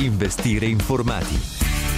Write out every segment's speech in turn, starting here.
Investire informati.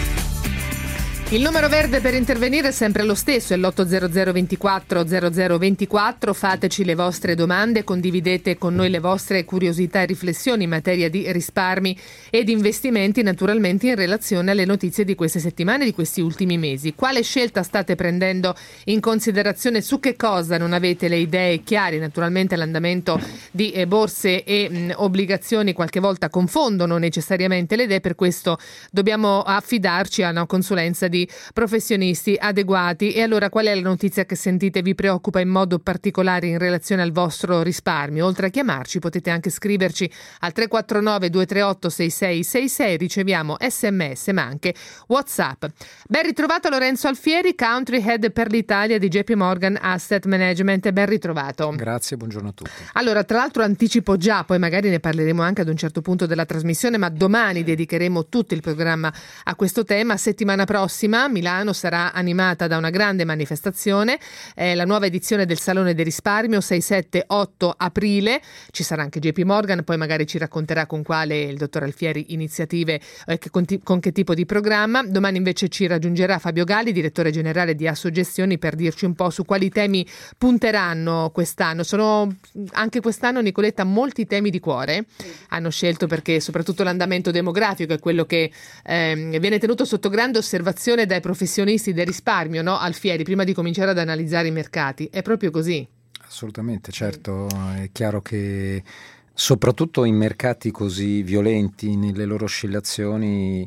Il numero verde per intervenire è sempre lo stesso, è l'800 24 0024. Fateci le vostre domande, condividete con noi le vostre curiosità e riflessioni in materia di risparmi ed investimenti, naturalmente in relazione alle notizie di queste settimane, di questi ultimi mesi. Quale scelta state prendendo in considerazione? Su che cosa non avete le idee chiare? Naturalmente l'andamento di borse e obbligazioni qualche volta confondono necessariamente le idee, per questo dobbiamo affidarci a una consulenza di professionisti adeguati. E allora, qual è la notizia che sentite vi preoccupa in modo particolare in relazione al vostro risparmio? Oltre a chiamarci potete anche scriverci al 349 238 6666, riceviamo sms ma anche WhatsApp. Ben ritrovato Lorenzo Alfieri, Country Head per l'Italia di JP Morgan Asset Management, ben ritrovato. Grazie, buongiorno a tutti. Allora, tra l'altro anticipo già, poi magari ne parleremo anche ad un certo punto della trasmissione, ma domani dedicheremo tutto il programma a questo tema. Settimana prossima Milano sarà animata da una grande manifestazione, la nuova edizione del Salone del Risparmio, 6, 7, 8 aprile. Ci sarà anche JP Morgan, poi magari ci racconterà con quale il dottor Alfieri iniziative, con che tipo di programma. Domani invece ci raggiungerà Fabio Galli, direttore generale di Assogestioni, per dirci un po' su quali temi punteranno quest'anno. Sono anche quest'anno, Nicoletta, molti temi di cuore hanno scelto, perché soprattutto l'andamento demografico è quello che viene tenuto sotto grande osservazione dai professionisti del risparmio, no? Alfieri, prima di cominciare ad analizzare i mercati. È proprio così? Assolutamente, certo. È chiaro che soprattutto in mercati così violenti nelle loro oscillazioni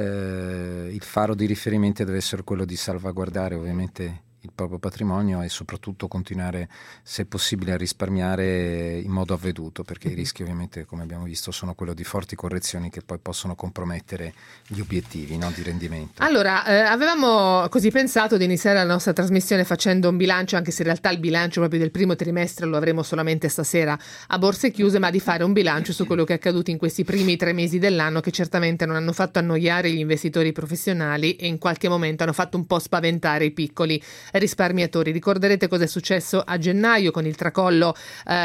il faro di riferimento deve essere quello di salvaguardare ovviamente il proprio patrimonio e soprattutto continuare, se possibile, a risparmiare in modo avveduto, perché i rischi ovviamente, come abbiamo visto, sono quello di forti correzioni che poi possono compromettere gli obiettivi, no, di rendimento. Allora, avevamo così pensato di iniziare la nostra trasmissione facendo un bilancio, anche se in realtà il bilancio proprio del primo trimestre lo avremo solamente stasera a borse chiuse, ma di fare un bilancio su quello che è accaduto in questi primi 3 mesi dell'anno, che certamente non hanno fatto annoiare gli investitori professionali e in qualche momento hanno fatto un po' spaventare i piccoli risparmiatori. Ricorderete cosa è successo a gennaio con il tracollo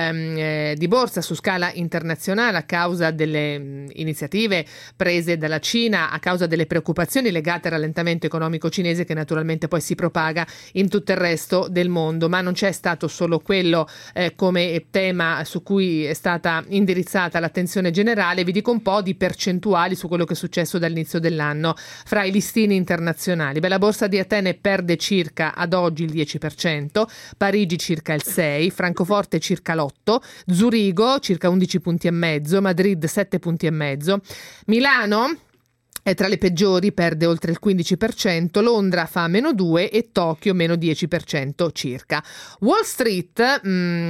di borsa su scala internazionale a causa delle iniziative prese dalla Cina, a causa delle preoccupazioni legate al rallentamento economico cinese, che naturalmente poi si propaga in tutto il resto del mondo. Ma non c'è stato solo quello come tema su cui è stata indirizzata l'attenzione generale. Vi dico un po' di percentuali su quello che è successo dall'inizio dell'anno fra i listini internazionali. La borsa di Atene perde circa ad oggi il 10%, Parigi circa il 6%, Francoforte circa l'8%, Zurigo circa 11 punti e mezzo, Madrid 7 punti e mezzo, Milano è tra le peggiori, perde oltre il 15%, Londra fa meno 2% e Tokyo meno 10% circa. Wall Street,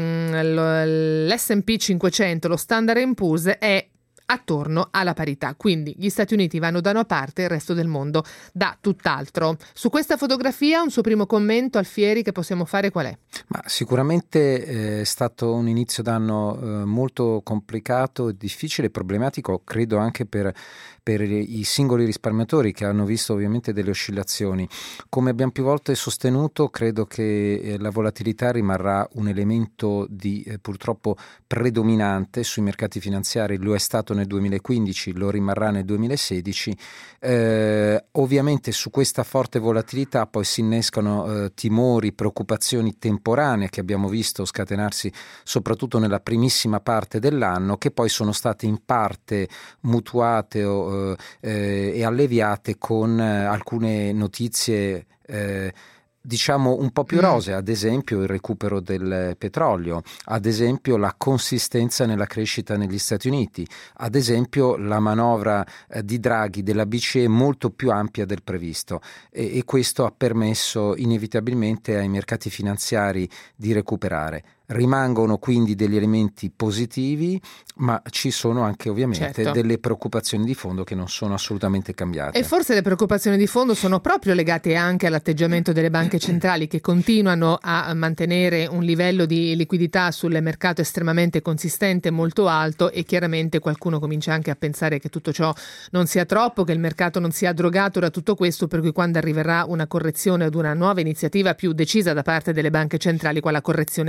l'S&P 500, lo Standard & Poor's è attorno alla parità, quindi gli Stati Uniti vanno da una parte e il resto del mondo da tutt'altro. Su questa fotografia un suo primo commento, Alfieri, che possiamo fare qual è? Ma sicuramente è stato un inizio d'anno molto complicato, difficile, problematico, credo anche per i singoli risparmiatori, che hanno visto ovviamente delle oscillazioni. Come abbiamo più volte sostenuto, credo che la volatilità rimarrà un elemento di purtroppo predominante sui mercati finanziari. Lo è stato nel 2015, lo rimarrà nel 2016. Ovviamente su questa forte volatilità poi si innescano timori, preoccupazioni temporanee che abbiamo visto scatenarsi soprattutto nella primissima parte dell'anno, che poi sono state in parte mutuate e alleviate con alcune notizie diciamo un po' più rosee, ad esempio il recupero del petrolio, ad esempio la consistenza nella crescita negli Stati Uniti, ad esempio la manovra di Draghi della BCE molto più ampia del previsto, e questo ha permesso inevitabilmente ai mercati finanziari di recuperare. Rimangono quindi degli elementi positivi, ma ci sono anche ovviamente delle preoccupazioni di fondo che non sono assolutamente cambiate. E forse le preoccupazioni di fondo sono proprio legate anche all'atteggiamento delle banche centrali, che continuano a mantenere un livello di liquidità sul mercato estremamente consistente, molto alto, e chiaramente qualcuno comincia anche a pensare che tutto ciò non sia troppo, che il mercato non sia drogato da tutto questo, per cui quando arriverà una correzione ad una nuova iniziativa più decisa da parte delle banche centrali, quella correzione sul mercato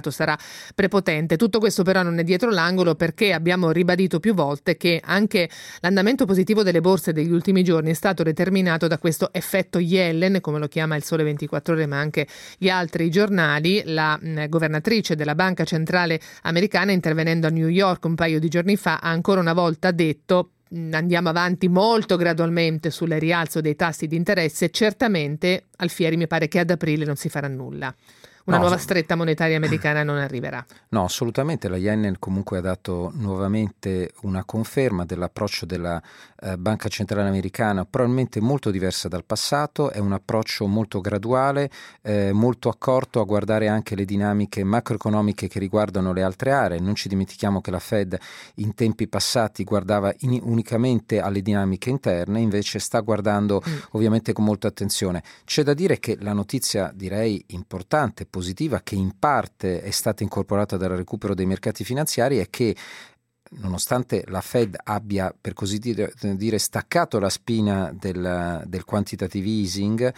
mercato sarà prepotente. Tutto questo però non è dietro l'angolo, perché abbiamo ribadito più volte che anche l'andamento positivo delle borse degli ultimi giorni è stato determinato da questo effetto Yellen, come lo chiama il Sole 24 Ore, ma anche gli altri giornali. La governatrice della Banca Centrale Americana, intervenendo a New York un paio di giorni fa, ha ancora una volta detto: andiamo avanti molto gradualmente sul rialzo dei tassi di interesse, certamente Alfieri mi pare che ad aprile non si farà nulla. Una nuova stretta monetaria americana non arriverà. No, assolutamente. La Yellen comunque ha dato nuovamente una conferma dell'approccio della Banca Centrale Americana, probabilmente molto diversa dal passato. È un approccio molto graduale, molto accorto a guardare anche le dinamiche macroeconomiche che riguardano le altre aree. Non ci dimentichiamo che la Fed in tempi passati guardava unicamente alle dinamiche interne, invece sta guardando ovviamente con molta attenzione. C'è da dire che la notizia, direi importante, positiva, che in parte è stata incorporata dal recupero dei mercati finanziari, è che nonostante la Fed abbia, per così dire staccato la spina del quantitative easing,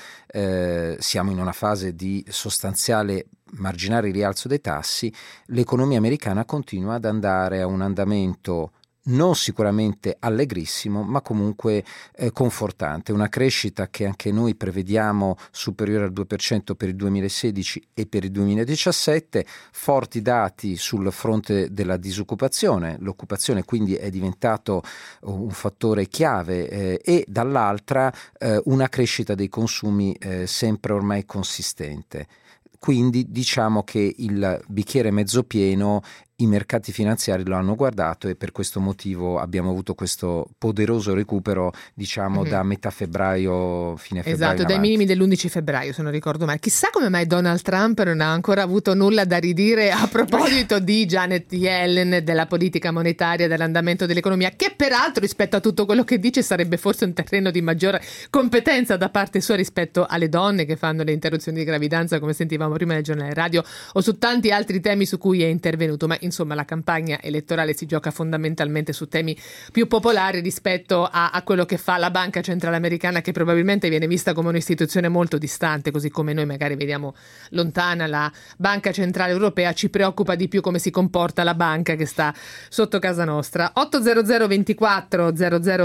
siamo in una fase di sostanziale marginale rialzo dei tassi, l'economia americana continua ad andare a un andamento non sicuramente allegrissimo, ma comunque confortante. Una crescita che anche noi prevediamo superiore al 2% per il 2016 e per il 2017, forti dati sul fronte della disoccupazione, l'occupazione quindi è diventato un fattore chiave, e dall'altra una crescita dei consumi sempre ormai consistente. Quindi diciamo che il bicchiere mezzo pieno i mercati finanziari lo hanno guardato, e per questo motivo abbiamo avuto questo poderoso recupero, diciamo, da metà febbraio, fine febbraio. Esatto, dai minimi dell'11 febbraio, se non ricordo male. Chissà come mai Donald Trump non ha ancora avuto nulla da ridire a proposito di Janet Yellen, della politica monetaria, dell'andamento dell'economia, che peraltro rispetto a tutto quello che dice sarebbe forse un terreno di maggiore competenza da parte sua rispetto alle donne che fanno le interruzioni di gravidanza, come sentivamo prima nel giornale radio, o su tanti altri temi su cui è intervenuto. Ma insomma la campagna elettorale si gioca fondamentalmente su temi più popolari rispetto a quello che fa la Banca Centrale Americana, che probabilmente viene vista come un'istituzione molto distante, così come noi magari vediamo lontana la Banca Centrale Europea. Ci preoccupa di più come si comporta la banca che sta sotto casa nostra. 800 24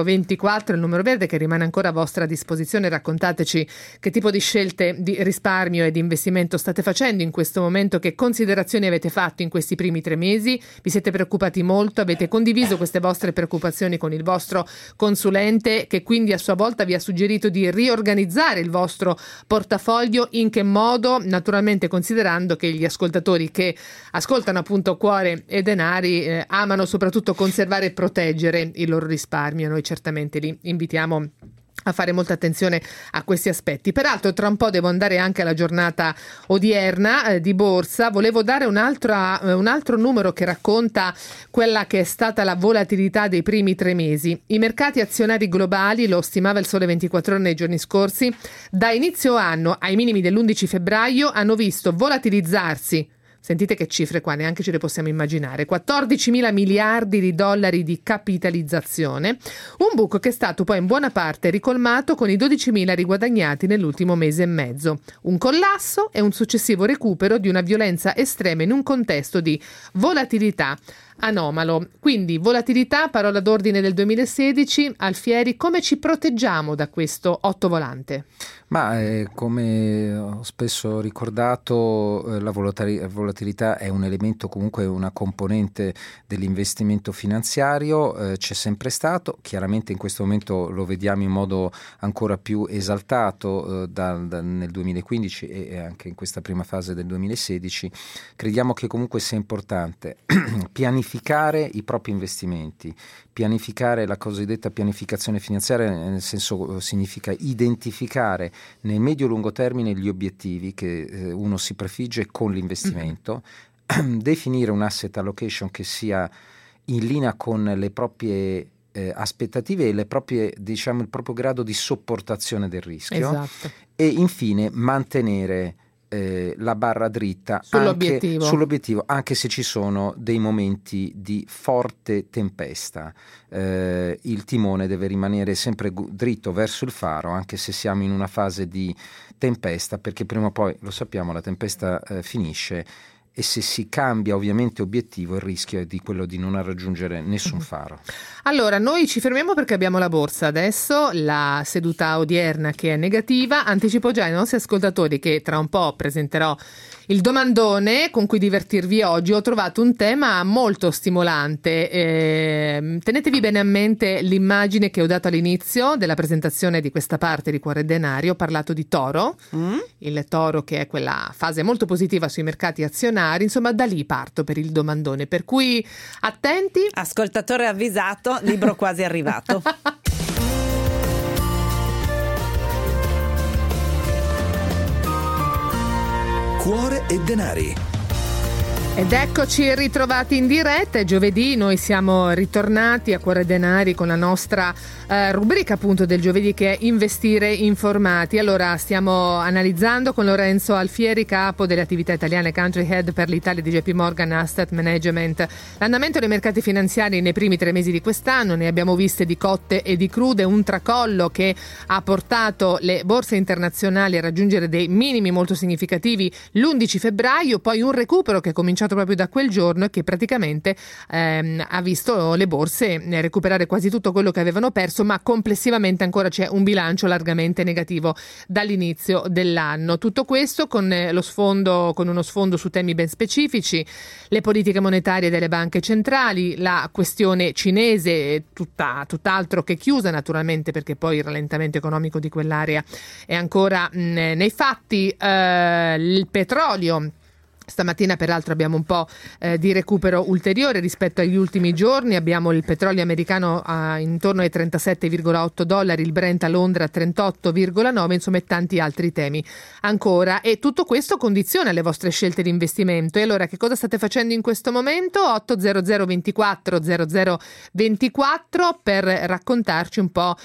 0024 il numero verde che rimane ancora a vostra disposizione. Raccontateci che tipo di scelte di risparmio e di investimento state facendo in questo momento, che considerazioni avete fatto in questi primi 3 mesi. Vi siete preoccupati molto? Avete condiviso queste vostre preoccupazioni con il vostro consulente, che quindi a sua volta vi ha suggerito di riorganizzare il vostro portafoglio? In che modo? Naturalmente considerando che gli ascoltatori che ascoltano appunto Cuore e Denari amano soprattutto conservare e proteggere il loro risparmio. Noi certamente li invitiamo a fare molta attenzione a questi aspetti. Peraltro tra un po' devo andare anche alla giornata odierna di borsa. Volevo dare un altro numero che racconta quella che è stata la volatilità dei primi 3 mesi. I mercati azionari globali, lo stimava il Sole 24 Ore nei giorni scorsi, da inizio anno ai minimi dell'11 febbraio hanno visto volatilizzarsi, sentite che cifre qua, neanche ce le possiamo immaginare, 14.000 miliardi di dollari di capitalizzazione, un buco che è stato poi in buona parte ricolmato con i 12.000 riguadagnati nell'ultimo mese e mezzo. Un collasso e un successivo recupero di una violenza estrema in un contesto di volatilità anomalo. Quindi volatilità, parola d'ordine del 2016. Alfieri, come ci proteggiamo da questo ottovolante? Ma come ho spesso ricordato, la volatilità è un elemento, comunque una componente dell'investimento finanziario, c'è sempre stato, chiaramente in questo momento lo vediamo in modo ancora più esaltato nel 2015 e anche in questa prima fase del 2016. Crediamo che comunque sia importante pianificare i propri investimenti, pianificare la cosiddetta pianificazione finanziaria, nel senso significa identificare nel medio-lungo termine gli obiettivi che uno si prefigge con l'investimento, definire un asset allocation che sia in linea con le proprie aspettative e le proprie, diciamo, il proprio grado di sopportazione del rischio. Esatto. E infine mantenere la barra dritta sull'obiettivo, anche se ci sono dei momenti di forte tempesta. Il timone deve rimanere sempre dritto verso il faro, anche se siamo in una fase di tempesta, perché prima o poi, lo sappiamo, la tempesta finisce e se si cambia ovviamente obiettivo il rischio è di quello di non raggiungere nessun faro. Allora, noi ci fermiamo perché abbiamo la borsa adesso, la seduta odierna che è negativa. Anticipo già ai nostri ascoltatori che tra un po' presenterò il domandone con cui divertirvi oggi. Ho trovato un tema molto stimolante. Tenetevi bene a mente l'immagine che ho dato all'inizio della presentazione di questa parte di Cuore e Denari. Ho parlato di toro, il toro che è quella fase molto positiva sui mercati azionari. Insomma, da lì parto per il domandone. Per cui attenti. Ascoltatore avvisato, libro quasi arrivato. Cuore e Denari. Ed eccoci ritrovati in diretta. È giovedì, noi siamo ritornati a Cuore e Denari con la nostra rubrica appunto del giovedì, che è Investire informati. Allora stiamo analizzando con Lorenzo Alfieri, capo delle attività italiane Country Head per l'Italia di JP Morgan Asset Management, l'andamento dei mercati finanziari nei primi 3 mesi di quest'anno. Ne abbiamo viste di cotte e di crude, un tracollo che ha portato le borse internazionali a raggiungere dei minimi molto significativi l'11 febbraio, poi un recupero che è cominciato proprio da quel giorno e che praticamente ha visto le borse recuperare quasi tutto quello che avevano perso, ma complessivamente ancora c'è un bilancio largamente negativo dall'inizio dell'anno. Tutto questo con uno sfondo su temi ben specifici: le politiche monetarie delle banche centrali, la questione cinese, tutt'altro che chiusa naturalmente, perché poi il rallentamento economico di quell'area è ancora nei fatti, il petrolio. Stamattina peraltro abbiamo un po' di recupero ulteriore rispetto agli ultimi giorni. Abbiamo il petrolio americano intorno ai $37,8, il Brent a Londra a 38,9, insomma, e tanti altri temi ancora. E tutto questo condiziona le vostre scelte di investimento. E allora che cosa state facendo in questo momento? 800 24 00 24 per raccontarci un po'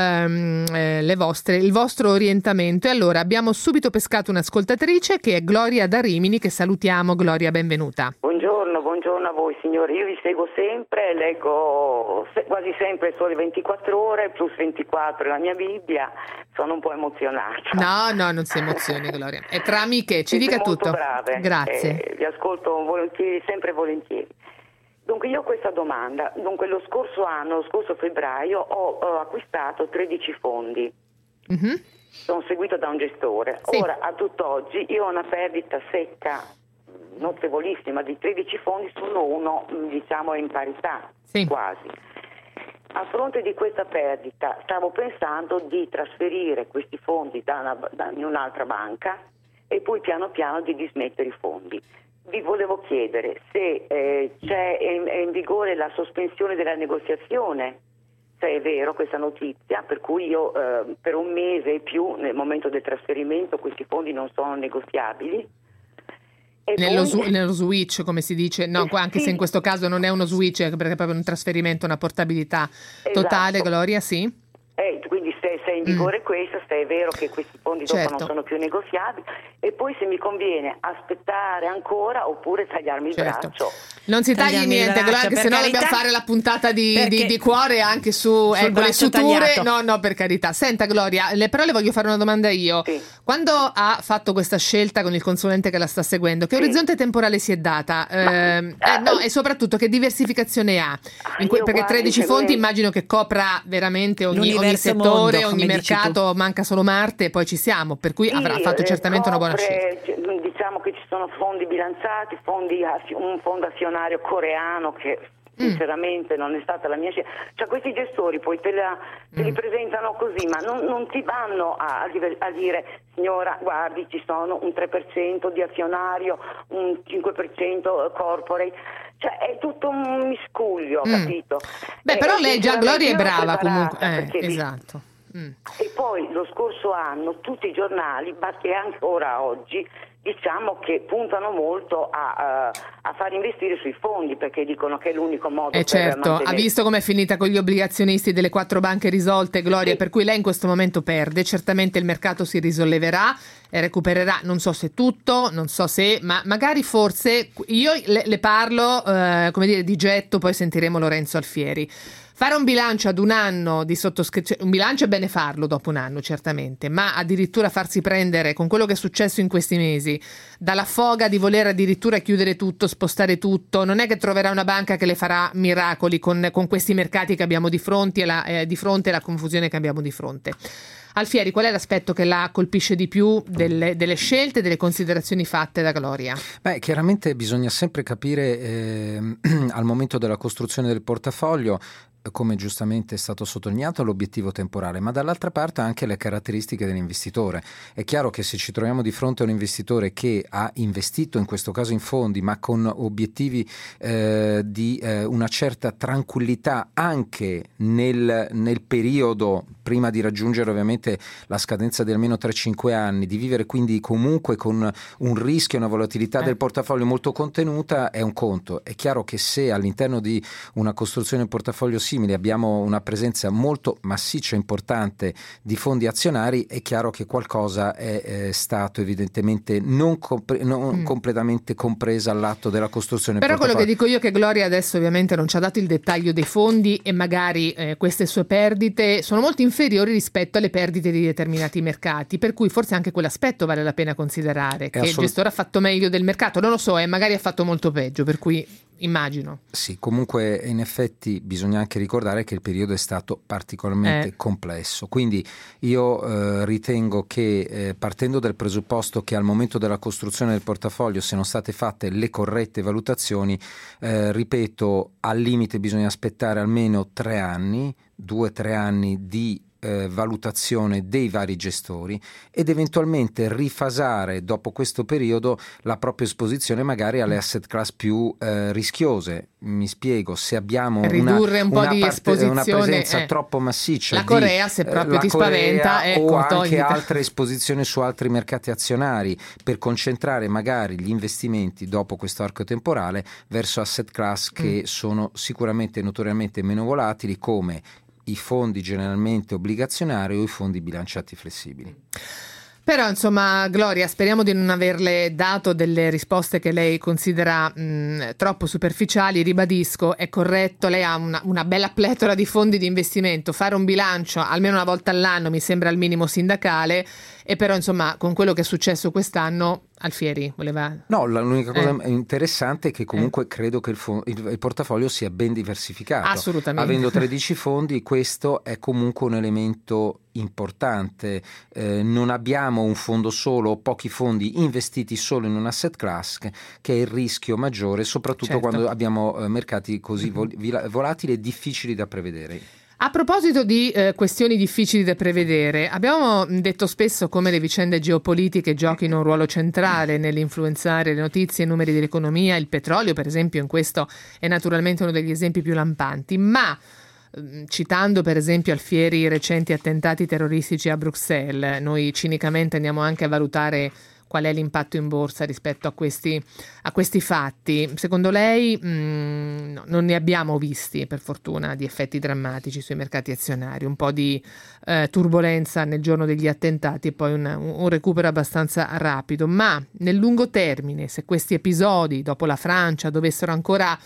il vostro orientamento. E allora abbiamo subito pescato un'ascoltatrice che è Gloria da Rimini, che salutiamo. Gloria, benvenuta. Buongiorno a voi signori, io vi seguo sempre, leggo quasi sempre Sole 24 Ore, plus 24 la mia Bibbia, sono un po' emozionata. No, non si emozioni Gloria, è tra amiche, ci dica tutto. Brave. Grazie. Vi ascolto volentieri, sempre volentieri. Dunque io ho questa domanda, lo scorso febbraio ho acquistato 13 fondi. Mm-hmm. Sono seguito da un gestore. Sì. Ora, a tutt'oggi, io ho una perdita secca notevolissima di 13 fondi, solo uno, diciamo, è in parità, sì, quasi. A fronte di questa perdita, stavo pensando di trasferire questi fondi in un'altra banca e poi piano piano di dismettere i fondi. Vi volevo chiedere se è in vigore la sospensione della negoziazione, se è vero questa notizia, per cui io per un mese e più nel momento del trasferimento questi fondi non sono negoziabili. Nello switch, come si dice, no, anche se in questo caso non è uno switch, perché è proprio un trasferimento, una portabilità totale, esatto. Gloria, sì. Quindi se è in vigore questo, se è vero che questi fondi dopo non sono più negoziabili, e poi se mi conviene aspettare ancora oppure tagliarmi il braccio. Non si tagli niente, Gloria, che se no dobbiamo fare la puntata di cuore anche su le suture. Tagliato. No, per carità. Senta Gloria, però le voglio fare una domanda io. Sì. Quando ha fatto questa scelta con il consulente che la sta seguendo, che orizzonte temporale si è data? E soprattutto che diversificazione ha? Perché 13 fondi immagino che copra veramente ogni settore, mondo, ogni mercato, manca solo Marte e poi ci siamo, per cui avrà fatto certamente una buona scelta. Diciamo che ci sono fondi bilanciati, un fondo azionario coreano che sinceramente non è stata la mia scelta. Cioè questi gestori poi te li presentano così, ma non ti vanno a dire signora guardi ci sono un 3% di azionario, un 5% corporate. Cioè è tutto un miscuglio, capito? Però lei già, Gloria, è brava comunque. Esatto. E poi lo scorso anno tutti i giornali, e ancora oggi, diciamo che puntano molto a far investire sui fondi, perché dicono che è l'unico modo per mantenere. Ha visto com'è finita con gli obbligazionisti delle 4 banche risolte, Gloria, per cui lei in questo momento perde. Certamente il mercato si risolleverà, recupererà, non so se tutto, non so se, ma magari forse io le parlo come dire di getto, poi sentiremo Lorenzo Alfieri. Fare un bilancio ad un anno di sottoscrizione, un bilancio è bene farlo dopo un anno certamente, ma addirittura farsi prendere con quello che è successo in questi mesi dalla foga di voler addirittura chiudere tutto, spostare tutto, non è che troverà una banca che le farà miracoli con questi mercati che abbiamo di fronte e la confusione che abbiamo di fronte. Alfieri, qual è l'aspetto che la colpisce di più delle scelte, delle considerazioni fatte da Gloria? Beh, chiaramente bisogna sempre capire al momento della costruzione del portafoglio, come giustamente è stato sottolineato, l'obiettivo temporale, ma dall'altra parte anche le caratteristiche dell'investitore. È chiaro che se ci troviamo di fronte a un investitore che ha investito, in questo caso in fondi, ma con obiettivi di una certa tranquillità anche nel periodo prima di raggiungere ovviamente la scadenza di almeno 3-5 anni, di vivere quindi comunque con un rischio e una volatilità del portafoglio molto contenuta, è un conto. È chiaro che se all'interno di una costruzione del portafoglio simile abbiamo una presenza molto massiccia e importante di fondi azionari, è chiaro che qualcosa è stato evidentemente non completamente compresa all'atto della costruzione del portafoglio. Però quello che dico io è che Gloria adesso ovviamente non ci ha dato il dettaglio dei fondi e magari queste sue perdite sono molto inferiori rispetto alle perdite di determinati mercati, per cui forse anche quell'aspetto vale la pena considerare, che il gestore ha fatto meglio del mercato, non lo so, magari ha fatto molto peggio, per cui immagino. Sì, comunque in effetti bisogna anche ricordare che il periodo è stato particolarmente complesso, quindi io ritengo che partendo dal presupposto che al momento della costruzione del portafoglio siano state fatte le corrette valutazioni, ripeto, al limite bisogna aspettare almeno 3 anni, 2-3 anni di valutazione dei vari gestori ed eventualmente rifasare dopo questo periodo la propria esposizione magari alle asset class più rischiose. Mi spiego, se abbiamo una presenza troppo massiccia la Corea, se proprio ti spaventa, o anche altre esposizioni su altri mercati azionari, per concentrare magari gli investimenti dopo questo arco temporale verso asset class che sono sicuramente notoriamente meno volatili, come i fondi generalmente obbligazionari o i fondi bilanciati flessibili. Però insomma, Gloria, speriamo di non averle dato delle risposte che lei considera troppo superficiali. Ribadisco, è corretto, lei ha una bella pletora di fondi di investimento, fare un bilancio almeno una volta all'anno mi sembra il minimo sindacale, e però insomma con quello che è successo quest'anno Alfieri voleva... No, l'unica cosa interessante è che comunque credo che il portafoglio sia ben diversificato. Assolutamente. Avendo 13 fondi, questo è comunque un elemento importante. Non abbiamo un fondo solo o pochi fondi investiti solo in un asset class, che è il rischio maggiore, soprattutto quando abbiamo mercati così volatili e difficili da prevedere. A proposito di questioni difficili da prevedere, abbiamo detto spesso come le vicende geopolitiche giochino un ruolo centrale nell'influenzare le notizie e i numeri dell'economia. Il petrolio, per esempio, in questo è naturalmente uno degli esempi più lampanti, ma citando per esempio Alfieri i recenti attentati terroristici a Bruxelles, noi cinicamente andiamo anche a valutare qual è l'impatto in borsa rispetto a questi fatti. Secondo lei non ne abbiamo visti, per fortuna, di effetti drammatici sui mercati azionari, un po' di turbolenza nel giorno degli attentati e poi un recupero abbastanza rapido, ma nel lungo termine, se questi episodi dopo la Francia dovessero ancora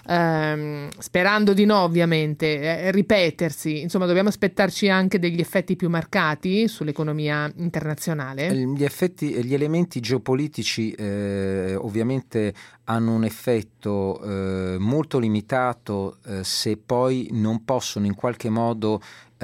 sperando di no ovviamente ripetersi, insomma dobbiamo aspettarci anche degli effetti più marcati sull'economia internazionale? Gli elementi geopolitici ovviamente hanno un effetto molto limitato se poi non possono in qualche modo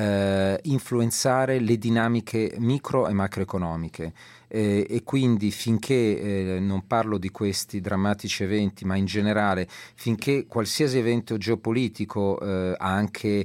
influenzare le dinamiche micro e macroeconomiche. E quindi finché non parlo di questi drammatici eventi, ma in generale finché qualsiasi evento geopolitico ha anche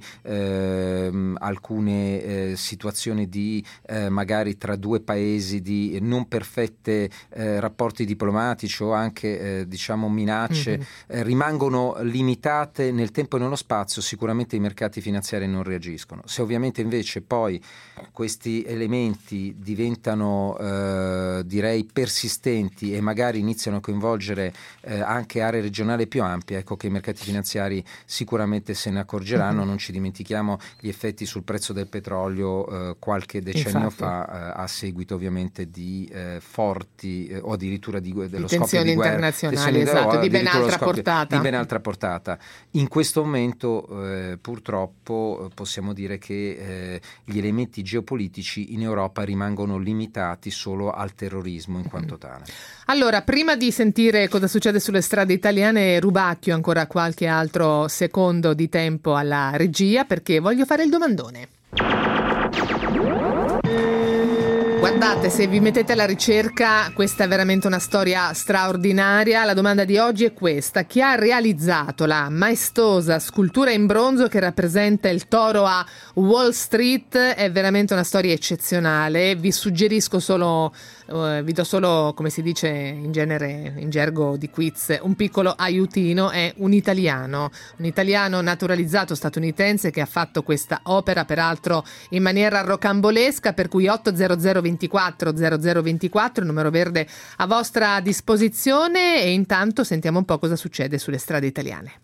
alcune situazioni di magari tra due paesi di non perfette rapporti diplomatici o anche diciamo minacce rimangono limitate nel tempo e nello spazio, sicuramente i mercati finanziari non reagiscono. Se Se ovviamente invece poi questi elementi diventano direi persistenti e magari iniziano a coinvolgere anche aree regionali più ampie, ecco che i mercati finanziari sicuramente se ne accorgeranno. Non ci dimentichiamo gli effetti sul prezzo del petrolio qualche decennio fa a seguito ovviamente di forti o addirittura dello scoppio di guerra, internazionali, esatto, di ben altra portata. In questo momento purtroppo possiamo dire che gli elementi geopolitici in Europa rimangono limitati solo al terrorismo in quanto tale. Allora, prima di sentire cosa succede sulle strade italiane, rubacchio ancora qualche altro secondo di tempo alla regia perché voglio fare il domandone. Guardate, se vi mettete alla ricerca, questa è veramente una storia straordinaria. La domanda di oggi è questa: chi ha realizzato la maestosa scultura in bronzo che rappresenta il toro a Wall Street? È veramente una storia eccezionale. Vi suggerisco vi do solo, come si dice in genere, in gergo di quiz, un piccolo aiutino. È un italiano naturalizzato statunitense che ha fatto questa opera, peraltro in maniera rocambolesca, per cui 800 24 0024, il numero verde a vostra disposizione, e intanto sentiamo un po' cosa succede sulle strade italiane.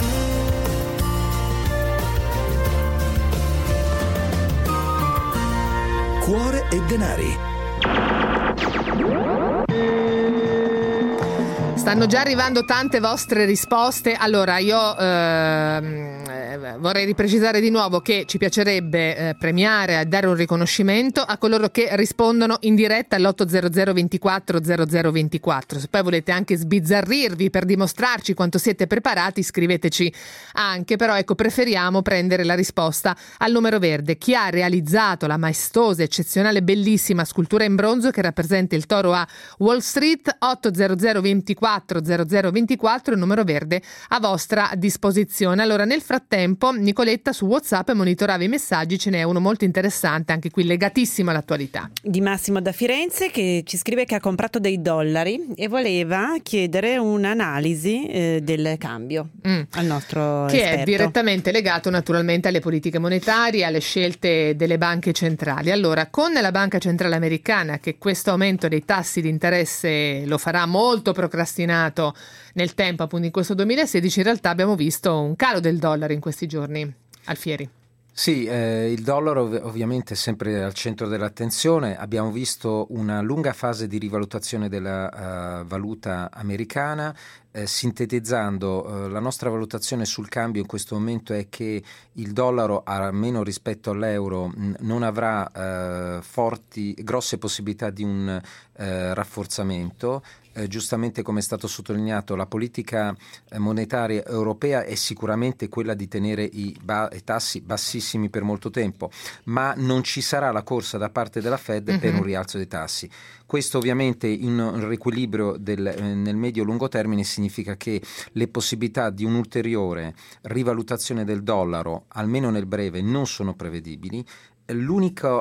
Cuore e denari. Stanno già arrivando tante vostre risposte. Allora, io vorrei riprecisare di nuovo che ci piacerebbe premiare e dare un riconoscimento a coloro che rispondono in diretta all'800 24 0024. Se poi volete anche sbizzarrirvi per dimostrarci quanto siete preparati, scriveteci anche, però ecco, preferiamo prendere la risposta al numero verde. Chi ha realizzato la maestosa, eccezionale, bellissima scultura in bronzo che rappresenta il toro a Wall Street? 800 24 0024, il numero verde a vostra disposizione. Allora, nel frattempo Nicoletta su WhatsApp monitorava i messaggi, ce n'è uno molto interessante anche qui legatissimo all'attualità. Di Massimo da Firenze, che ci scrive che ha comprato dei dollari e voleva chiedere un'analisi del cambio al nostro che esperto. È direttamente legato naturalmente alle politiche monetarie, alle scelte delle banche centrali. Allora, con la Banca Centrale Americana che questo aumento dei tassi di interesse lo farà molto procrastinato nel tempo, appunto in questo 2016, in realtà abbiamo visto un calo del dollaro in questi giorni. Alfieri. Sì, il dollaro ovviamente è sempre al centro dell'attenzione. Abbiamo visto una lunga fase di rivalutazione della valuta americana. Sintetizzando, la nostra valutazione sul cambio in questo momento è che il dollaro, almeno rispetto all'euro, non avrà grosse possibilità di un rafforzamento. Giustamente, come è stato sottolineato, la politica monetaria europea è sicuramente quella di tenere i tassi bassissimi per molto tempo, ma non ci sarà la corsa da parte della Fed per un rialzo dei tassi. Questo ovviamente in un riequilibrio nel medio-lungo termine significa che le possibilità di un'ulteriore rivalutazione del dollaro, almeno nel breve, non sono prevedibili. L'unico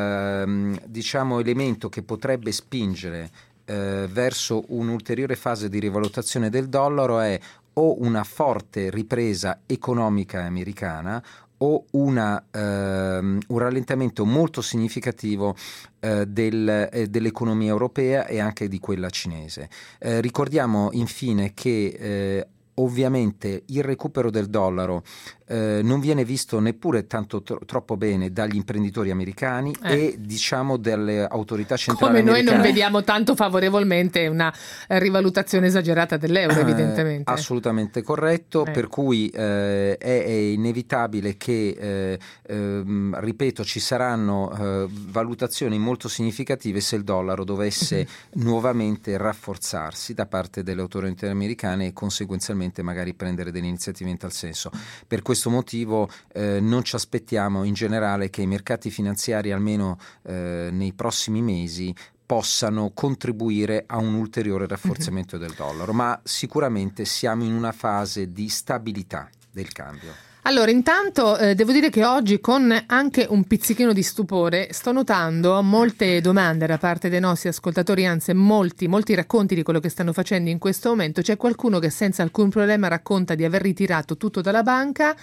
elemento che potrebbe spingere verso un'ulteriore fase di rivalutazione del dollaro è o una forte ripresa economica americana o un rallentamento molto significativo dell'economia europea e anche di quella cinese. Ricordiamo infine che ovviamente il recupero del dollaro non viene visto neppure troppo bene dagli imprenditori americani e dalle autorità centrali come americane. Noi non vediamo tanto favorevolmente una rivalutazione esagerata dell'euro, evidentemente. Assolutamente corretto, per cui è inevitabile che, ripeto, ci saranno valutazioni molto significative se il dollaro dovesse nuovamente rafforzarsi da parte delle autorità americane e conseguenzialmente magari prendere delle iniziative in tal senso. Per questo motivo non ci aspettiamo in generale che i mercati finanziari, almeno nei prossimi mesi, possano contribuire a un ulteriore rafforzamento del dollaro, ma sicuramente siamo in una fase di stabilità del cambio. Allora, intanto devo dire che oggi, con anche un pizzichino di stupore, sto notando molte domande da parte dei nostri ascoltatori, anzi molti racconti di quello che stanno facendo in questo momento. C'è qualcuno che senza alcun problema racconta di aver ritirato tutto dalla banca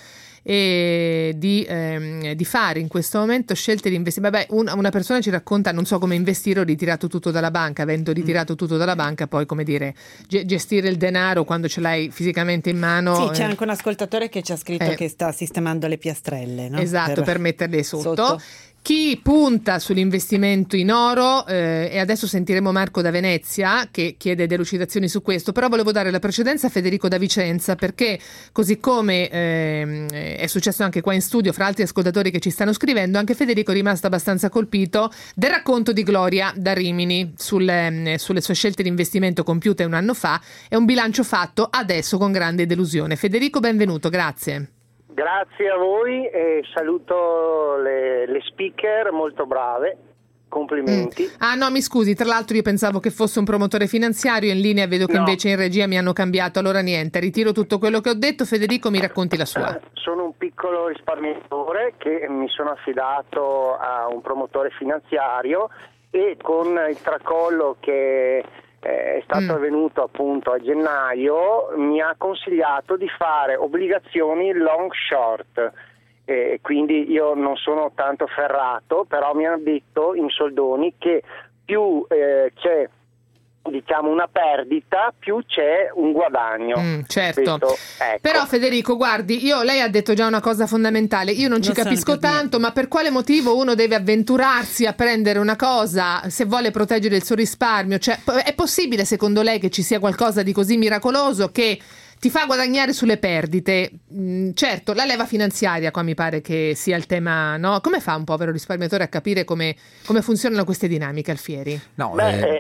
e di fare in questo momento scelte di investimento. Una persona ci racconta: non so come investire, ho ritirato tutto dalla banca. Avendo ritirato tutto dalla banca, poi, come dire, gestire il denaro quando ce l'hai fisicamente in mano. Sì, c'è anche un ascoltatore che ci ha scritto che sta sistemando le piastrelle, no? Esatto, per metterle sotto. Chi punta sull'investimento in oro, e adesso sentiremo Marco da Venezia che chiede delucidazioni su questo, però volevo dare la precedenza a Federico da Vicenza, perché così come è successo anche qua in studio fra altri ascoltatori che ci stanno scrivendo, anche Federico è rimasto abbastanza colpito del racconto di Gloria da Rimini sulle sue scelte di investimento compiute un anno fa, e un bilancio fatto adesso con grande delusione. Federico, benvenuto, grazie. Grazie a voi e saluto le speaker molto brave, complimenti. Ah no, mi scusi, tra l'altro io pensavo che fosse un promotore finanziario, in linea vedo che invece in regia mi hanno cambiato, allora niente, ritiro tutto quello che ho detto. Federico, mi racconti la sua. Sono un piccolo risparmiatore che mi sono affidato a un promotore finanziario e con il tracollo che è stato avvenuto appunto a gennaio mi ha consigliato di fare obbligazioni long short, quindi io non sono tanto ferrato, però mi hanno detto in soldoni che più c'è diciamo una perdita, più c'è un guadagno. Certo. Questo, ecco. Però Federico, guardi, lei ha detto già una cosa fondamentale, io non ci capisco tanto, ma per quale motivo uno deve avventurarsi a prendere una cosa se vuole proteggere il suo risparmio? Cioè, è possibile secondo lei che ci sia qualcosa di così miracoloso che ti fa guadagnare sulle perdite? Certo, la leva finanziaria qua mi pare che sia il tema, no? Come fa un povero risparmiatore a capire come funzionano queste dinamiche, Alfieri? No,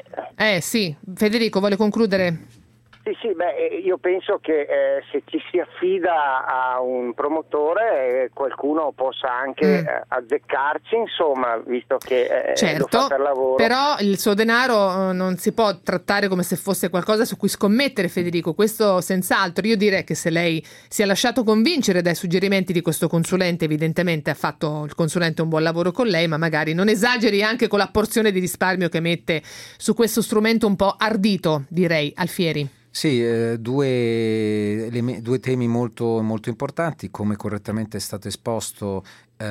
sì, Federico vuole concludere? Sì, io penso che se ci si affida a un promotore qualcuno possa anche azzeccarci, insomma, visto che lo fa per lavoro. Però il suo denaro non si può trattare come se fosse qualcosa su cui scommettere, Federico, questo senz'altro. Io direi che se lei si è lasciato convincere dai suggerimenti di questo consulente, evidentemente ha fatto il consulente un buon lavoro con lei, ma magari non esageri anche con la porzione di risparmio che mette su questo strumento un po' ardito, direi. Alfieri. Sì, due temi molto, molto importanti. Come correttamente è stato esposto,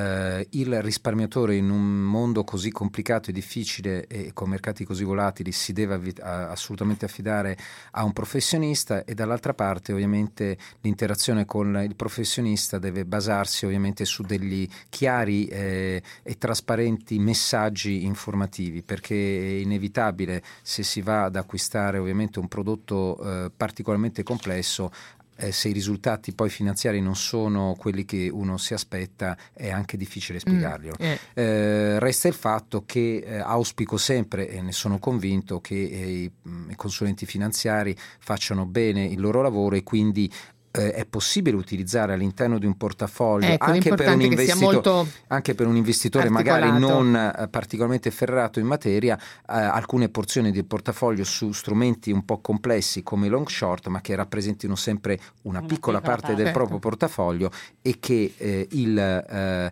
il risparmiatore in un mondo così complicato e difficile e con mercati così volatili si deve assolutamente affidare a un professionista, e dall'altra parte ovviamente l'interazione con il professionista deve basarsi ovviamente su degli chiari e trasparenti messaggi informativi, perché è inevitabile, se si va ad acquistare ovviamente un prodotto particolarmente complesso, se i risultati poi finanziari non sono quelli che uno si aspetta, è anche difficile spiegarglielo. Resta il fatto che auspico sempre, e ne sono convinto, che i consulenti finanziari facciano bene il loro lavoro, e quindi è possibile utilizzare all'interno di un portafoglio, anche per un investitore magari non particolarmente ferrato in materia, alcune porzioni del portafoglio su strumenti un po' complessi come long short, ma che rappresentino sempre una piccola parte del proprio portafoglio, e che il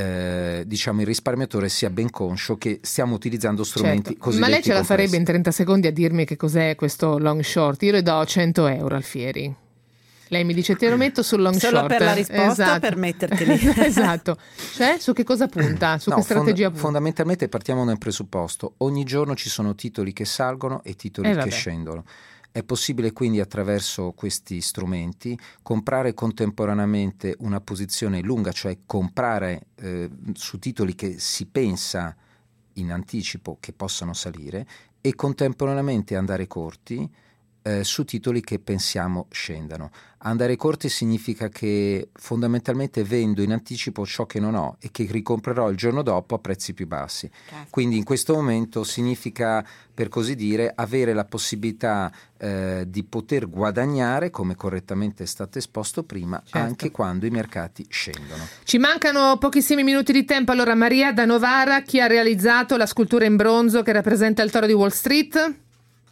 risparmiatore sia ben conscio che stiamo utilizzando strumenti cosiddetti Ma lei ce la complessi. farebbe in 30 secondi a dirmi che cos'è questo long short? Io le do 100 euro, Alfieri. Lei mi dice: te lo metto sul long short. Solo per la risposta, esatto. Per metterteli. Esatto. Cioè, su che cosa punta? Su che strategia punta? Fondamentalmente partiamo da un presupposto: ogni giorno ci sono titoli che salgono e titoli che scendono. È possibile quindi, attraverso questi strumenti, comprare contemporaneamente una posizione lunga, cioè comprare su titoli che si pensa in anticipo che possano salire, e contemporaneamente andare corti su titoli che pensiamo scendano. Andare corti significa che fondamentalmente vendo in anticipo ciò che non ho e che ricomprerò il giorno dopo a prezzi più bassi. Quindi in questo momento significa, per così dire, avere la possibilità di poter guadagnare, come correttamente è stato esposto prima, anche quando i mercati scendono. Ci mancano pochissimi minuti di tempo. Allora, Maria da Novara, chi ha realizzato la scultura in bronzo che rappresenta il toro di Wall Street?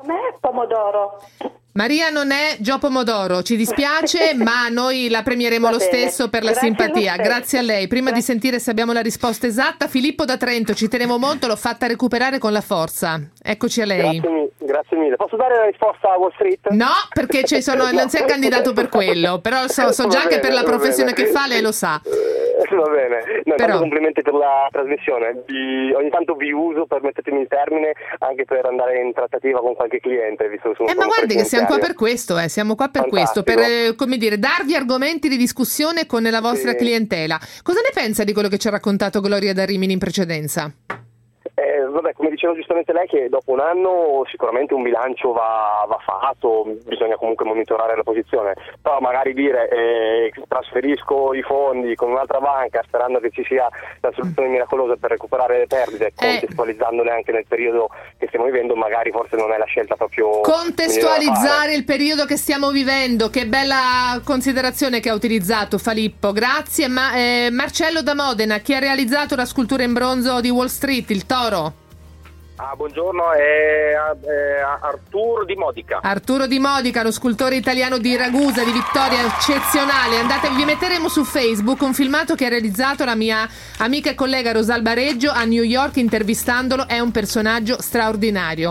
A me pomodoro. Maria non è Gio Pomodoro, ci dispiace, ma noi la premieremo lo stesso per la simpatia. Grazie a lei. Prima di sentire se abbiamo la risposta esatta, Filippo da Trento, ci tenevo molto, l'ho fatta recuperare con la forza. Eccoci a lei. Grazie mille. Posso dare la risposta a Wall Street? No, perché non si è candidato per quello, però so già che per la professione che fa lei lo sa. Va bene, tanto complimenti per la trasmissione. Ogni tanto vi uso, permettetemi il termine, anche per andare in trattativa con qualche cliente, visto che sono ma guardi che siamo qua per questo, siamo qua per questo, per come dire, darvi argomenti di discussione con la vostra clientela. Cosa ne pensa di quello che ci ha raccontato Gloria da Rimini in precedenza? Come diceva giustamente lei, che dopo un anno sicuramente un bilancio va fatto, bisogna comunque monitorare la posizione, però magari dire trasferisco i fondi con un'altra banca sperando che ci sia la soluzione miracolosa per recuperare le perdite, contestualizzandole anche nel periodo che stiamo vivendo, magari forse non è la scelta proprio contestualizzare il periodo che stiamo vivendo. Che bella considerazione che ha utilizzato Filippo, grazie. Marcello da Modena, chi ha realizzato la scultura in bronzo di Wall Street, il toro? Buongiorno, è Arturo Di Modica. Arturo Di Modica, lo scultore italiano di Ragusa, di Vittoria, eccezionale. Vi metteremo su Facebook un filmato che ha realizzato la mia amica e collega Rosalba Reggio a New York intervistandolo, è un personaggio straordinario.